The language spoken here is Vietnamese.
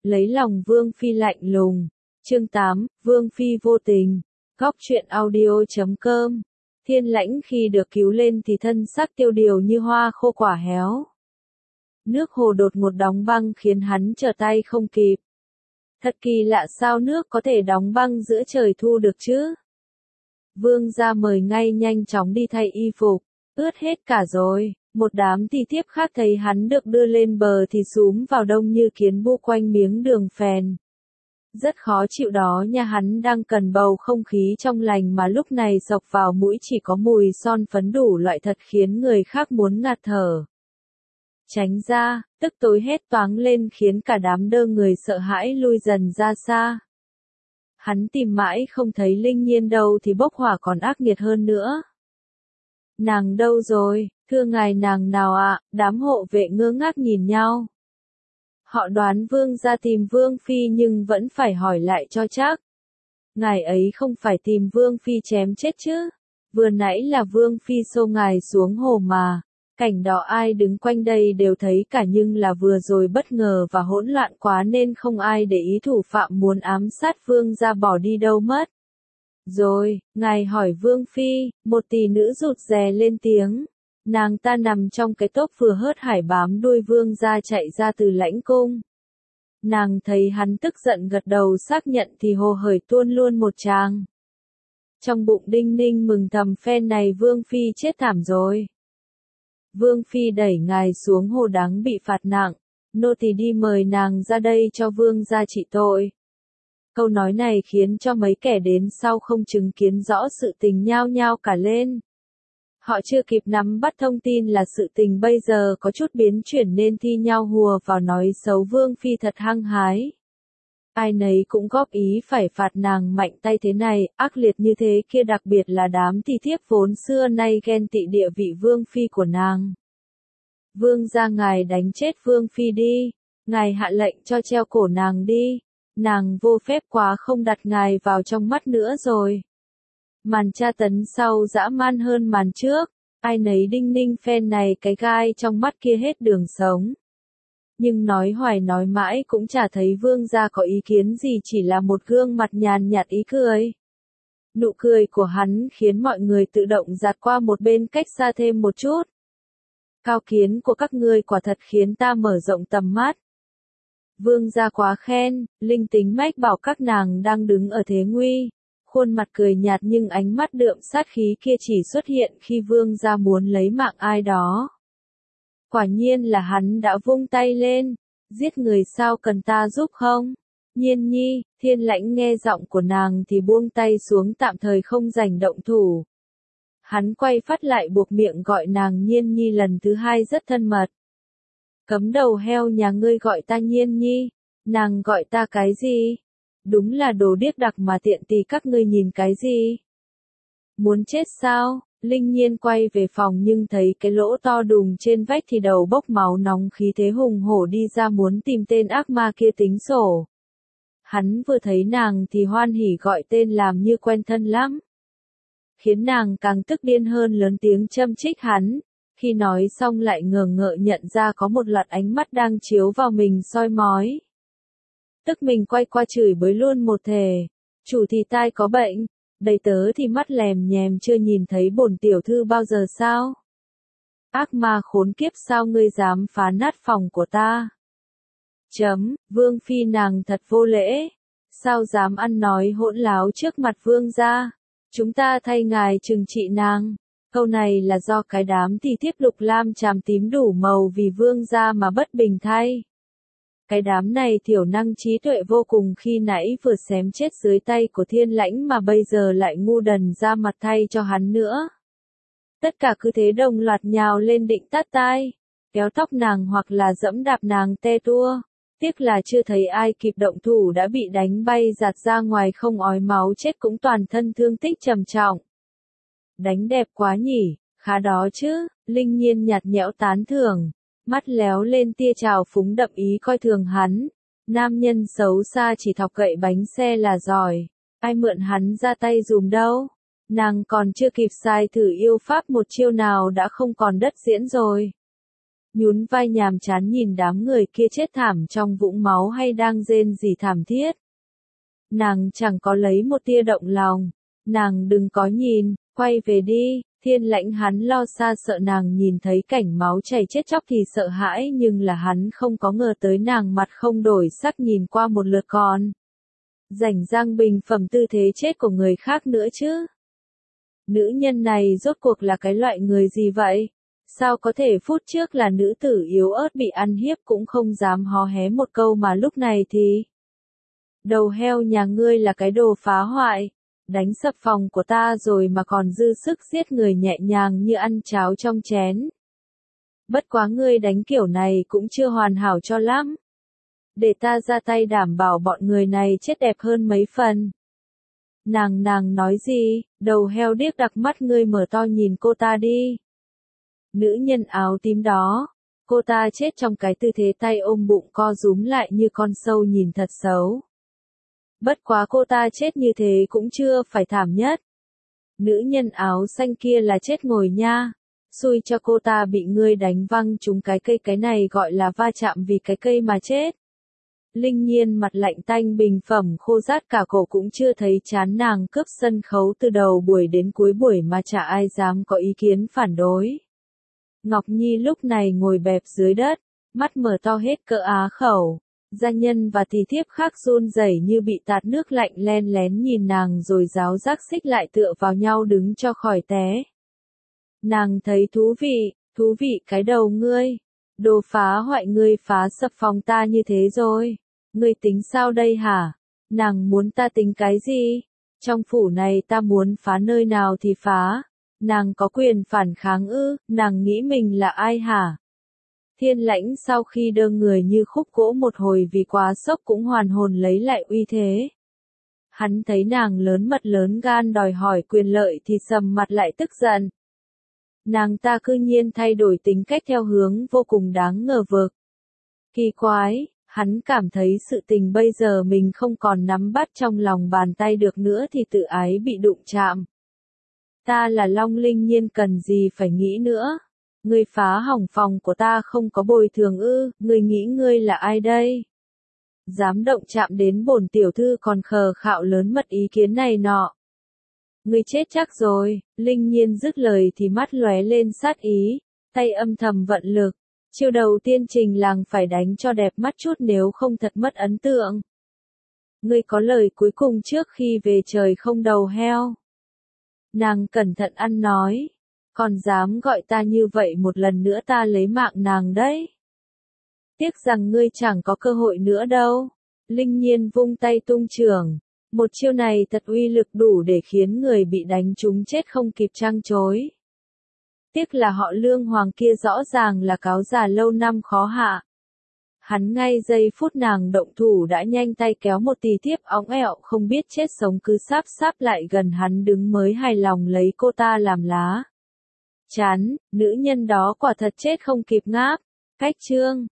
Lấy lòng Vương Phi lạnh lùng. Chương 8, Vương Phi vô tình. Góc truyện audio.com. Thiên Lãnh khi được cứu lên thì thân xác tiêu điều như hoa khô quả héo. Nước hồ đột ngột đóng băng khiến hắn trở tay không kịp. Thật kỳ lạ sao nước có thể đóng băng giữa trời thu được chứ? Vương gia mời ngay nhanh chóng đi thay y phục, ướt hết cả rồi. Một đám tỳ thiếp khác thấy hắn được đưa lên bờ thì xúm vào đông như kiến bu quanh miếng đường phèn. Rất khó chịu đó nha, hắn đang cần bầu không khí trong lành mà lúc này xộc vào mũi chỉ có mùi son phấn đủ loại thật khiến người khác muốn ngạt thở. Tránh ra, tức tối hét toáng lên khiến cả đám đơ người sợ hãi lui dần ra xa. Hắn tìm mãi không thấy Linh Nhiên đâu thì bốc hỏa còn ác nghiệt hơn nữa. Nàng đâu rồi, thưa ngài nàng nào ạ? Đám hộ vệ ngơ ngác nhìn nhau. Họ đoán vương gia tìm Vương Phi nhưng vẫn phải hỏi lại cho chắc. Ngài ấy không phải tìm Vương Phi chém chết chứ? Vừa nãy là Vương Phi xô ngài xuống hồ mà. Cảnh đó ai đứng quanh đây đều thấy cả nhưng là vừa rồi bất ngờ và hỗn loạn quá nên không ai để ý thủ phạm muốn ám sát vương gia bỏ đi đâu mất. Rồi, ngài hỏi Vương Phi, một tỷ nữ rụt rè lên tiếng. Nàng ta nằm trong cái tốp vừa hớt hải bám đuôi vương gia chạy ra từ lãnh cung. Nàng thấy hắn tức giận gật đầu xác nhận thì hồ hởi tuôn luôn một tràng. Trong bụng đinh ninh mừng thầm phen này Vương Phi chết thảm rồi. Vương Phi đẩy ngài xuống hồ đáng bị phạt nặng, nô tỳ đi mời nàng ra đây cho vương gia trị tội. Câu nói này khiến cho mấy kẻ đến sau không chứng kiến rõ sự tình nhao nhao cả lên. Họ chưa kịp nắm bắt thông tin là sự tình bây giờ có chút biến chuyển nên thi nhau hùa vào nói xấu Vương Phi thật hăng hái. Ai nấy cũng góp ý phải phạt nàng mạnh tay thế này, ác liệt như thế kia, đặc biệt là đám tỳ thiếp vốn xưa nay ghen tị địa vị Vương Phi của nàng. Vương gia ngài đánh chết Vương Phi đi, ngài hạ lệnh cho treo cổ nàng đi, nàng vô phép quá không đặt ngài vào trong mắt nữa rồi. Màn tra tấn sau dã man hơn màn trước, ai nấy đinh ninh phen này cái gai trong mắt kia hết đường sống. Nhưng nói hoài nói mãi cũng chả thấy vương gia có ý kiến gì, chỉ là một gương mặt nhàn nhạt ý cười. Nụ cười của hắn khiến mọi người tự động dạt qua một bên cách xa thêm một chút. Cao kiến của các ngươi quả thật khiến ta mở rộng tầm mắt. Vương gia quá khen, linh tính mách bảo các nàng đang đứng ở thế nguy. Khuôn mặt cười nhạt nhưng ánh mắt đượm sát khí kia chỉ xuất hiện khi vương gia muốn lấy mạng ai đó. Quả nhiên là hắn đã vung tay lên, giết người sao cần ta giúp không? Nhiên nhi, Thiên Lãnh nghe giọng của nàng thì buông tay xuống tạm thời không rảnh động thủ. Hắn quay phát lại buộc miệng gọi nàng Nhiên nhi lần thứ hai rất thân mật. Cấm đầu heo nhà ngươi gọi ta Nhiên nhi, nàng gọi ta cái gì? Đúng là đồ điếc đặc mà tiện tì các ngươi nhìn cái gì? Muốn chết sao? Linh Nhiên quay về phòng nhưng thấy cái lỗ to đùng trên vách thì đầu bốc máu nóng, khí thế hùng hổ đi ra muốn tìm tên ác ma kia tính sổ. Hắn vừa thấy nàng thì hoan hỉ gọi tên làm như quen thân lắm. Khiến nàng càng tức điên hơn, lớn tiếng châm chích hắn. Khi nói xong lại ngờ ngợ nhận ra có một loạt ánh mắt đang chiếu vào mình soi mói. Tức mình quay qua chửi bới luôn một thể. Chủ thì tai có bệnh, đầy tớ thì mắt lèm nhèm chưa nhìn thấy bổn tiểu thư bao giờ sao? Ác ma khốn kiếp, sao ngươi dám phá nát phòng của ta? Vương Phi nàng thật vô lễ. Sao dám ăn nói hỗn láo trước mặt vương gia? Chúng ta thay ngài trừng trị nàng. Câu này là do cái đám tỳ thiếp lục lam chàm tím đủ màu vì vương gia mà bất bình thay. Cái đám này thiểu năng trí tuệ vô cùng, khi nãy vừa xém chết dưới tay của Thiên Lãnh mà bây giờ lại ngu đần ra mặt thay cho hắn nữa. Tất cả cứ thế đồng loạt nhào lên định tát tai, kéo tóc nàng hoặc là dẫm đạp nàng te tua. Tiếc là chưa thấy ai kịp động thủ đã bị đánh bay giạt ra ngoài, không ói máu chết cũng toàn thân thương tích trầm trọng. Đánh đẹp quá nhỉ, khá đó chứ, Linh Nhiên nhạt nhẽo tán thưởng. Mắt léo lên tia trào phúng đậm ý coi thường hắn. Nam nhân xấu xa chỉ thọc gậy bánh xe là giỏi. Ai mượn hắn ra tay dùm đâu. Nàng còn chưa kịp sai thử yêu pháp một chiêu nào đã không còn đất diễn rồi. nhún vai nhàm chán nhìn đám người kia chết thảm trong vũng máu hay đang rên rỉ thảm thiết. Nàng chẳng có lấy một tia động lòng. Nàng đừng có nhìn, quay về đi. Thiên Lãnh hắn lo xa sợ nàng nhìn thấy cảnh máu chảy chết chóc thì sợ hãi, nhưng là hắn không có ngờ tới nàng mặt không đổi sắc nhìn qua một lượt còn rảnh rang bình phẩm tư thế chết của người khác nữa chứ. Nữ nhân này rốt cuộc là cái loại người gì vậy? Sao có thể phút trước là nữ tử yếu ớt bị ăn hiếp cũng không dám hó hé một câu mà lúc này thì... Đầu heo nhà ngươi là cái đồ phá hoại, đánh sập phòng của ta rồi mà còn dư sức giết người nhẹ nhàng như ăn cháo trong chén. Bất quá ngươi đánh kiểu này cũng chưa hoàn hảo cho lắm. Để ta ra tay đảm bảo bọn người này chết đẹp hơn mấy phần. Nàng nói gì, đầu heo điếc đặc mắt ngươi mở to nhìn cô ta đi. Nữ nhân áo tím đó, cô ta chết trong cái tư thế tay ôm bụng co rúm lại như con sâu nhìn thật xấu. Bất quá cô ta chết như thế cũng chưa phải thảm nhất. Nữ nhân áo xanh kia là chết ngồi nha. Xui cho cô ta bị ngươi đánh văng trúng cái cây, cái này gọi là va chạm vì cái cây mà chết. Linh Nhiên mặt lạnh tanh bình phẩm khô rát cả cổ cũng chưa thấy chán nàng cướp sân khấu từ đầu buổi đến cuối buổi mà chả ai dám có ý kiến phản đối. Ngọc Nhi lúc này ngồi bẹp dưới đất, mắt mở to hết cỡ á khẩu. Gia nhân và tỳ thiếp khác run rẩy như bị tạt nước lạnh len lén nhìn nàng rồi ráo rác xích lại tựa vào nhau đứng cho khỏi té. Nàng thấy thú vị cái đầu ngươi. Đồ phá hoại ngươi phá sập phòng ta như thế rồi. Ngươi tính sao đây hả? Nàng muốn ta tính cái gì? Trong phủ này ta muốn phá nơi nào thì phá. Nàng có quyền phản kháng ư? Nàng nghĩ mình là ai hả? Thiên Lãnh sau khi đơ người như khúc gỗ một hồi vì quá sốc cũng hoàn hồn lấy lại uy thế. Hắn thấy nàng lớn mật lớn gan đòi hỏi quyền lợi thì sầm mặt lại tức giận. Nàng ta cư nhiên thay đổi tính cách theo hướng vô cùng đáng ngờ vực. Kỳ quái, hắn cảm thấy sự tình bây giờ mình không còn nắm bắt trong lòng bàn tay được nữa thì tự ái bị đụng chạm. Ta là Long Linh Nhiên cần gì phải nghĩ nữa. Ngươi phá hỏng phòng của ta không có bồi thường ư, ngươi nghĩ ngươi là ai đây? Dám động chạm đến bổn tiểu thư còn khờ khạo lớn mật ý kiến này nọ. Ngươi chết chắc rồi, Linh Nhiên dứt lời thì mắt lóe lên sát ý, tay âm thầm vận lực. Chiêu đầu tiên Trình Làng phải đánh cho đẹp mắt chút nếu không thật mất ấn tượng. Ngươi có lời cuối cùng trước khi về trời không đầu heo. Nàng cẩn thận ăn nói. Còn dám gọi ta như vậy một lần nữa ta lấy mạng nàng đấy. Tiếc rằng ngươi chẳng có cơ hội nữa đâu. Linh Nhiên vung tay tung chưởng. Một chiêu này thật uy lực đủ để khiến người bị đánh trúng chết không kịp trăng chối. Tiếc là họ Lương Hoàng kia rõ ràng là cáo già lâu năm khó hạ. Hắn ngay giây phút nàng động thủ đã nhanh tay kéo một tỳ thiếp óng ẹo không biết chết sống cứ sáp lại gần hắn đứng mới hài lòng lấy cô ta làm lá. Chán, nữ nhân đó quả thật chết không kịp ngáp. Cách chương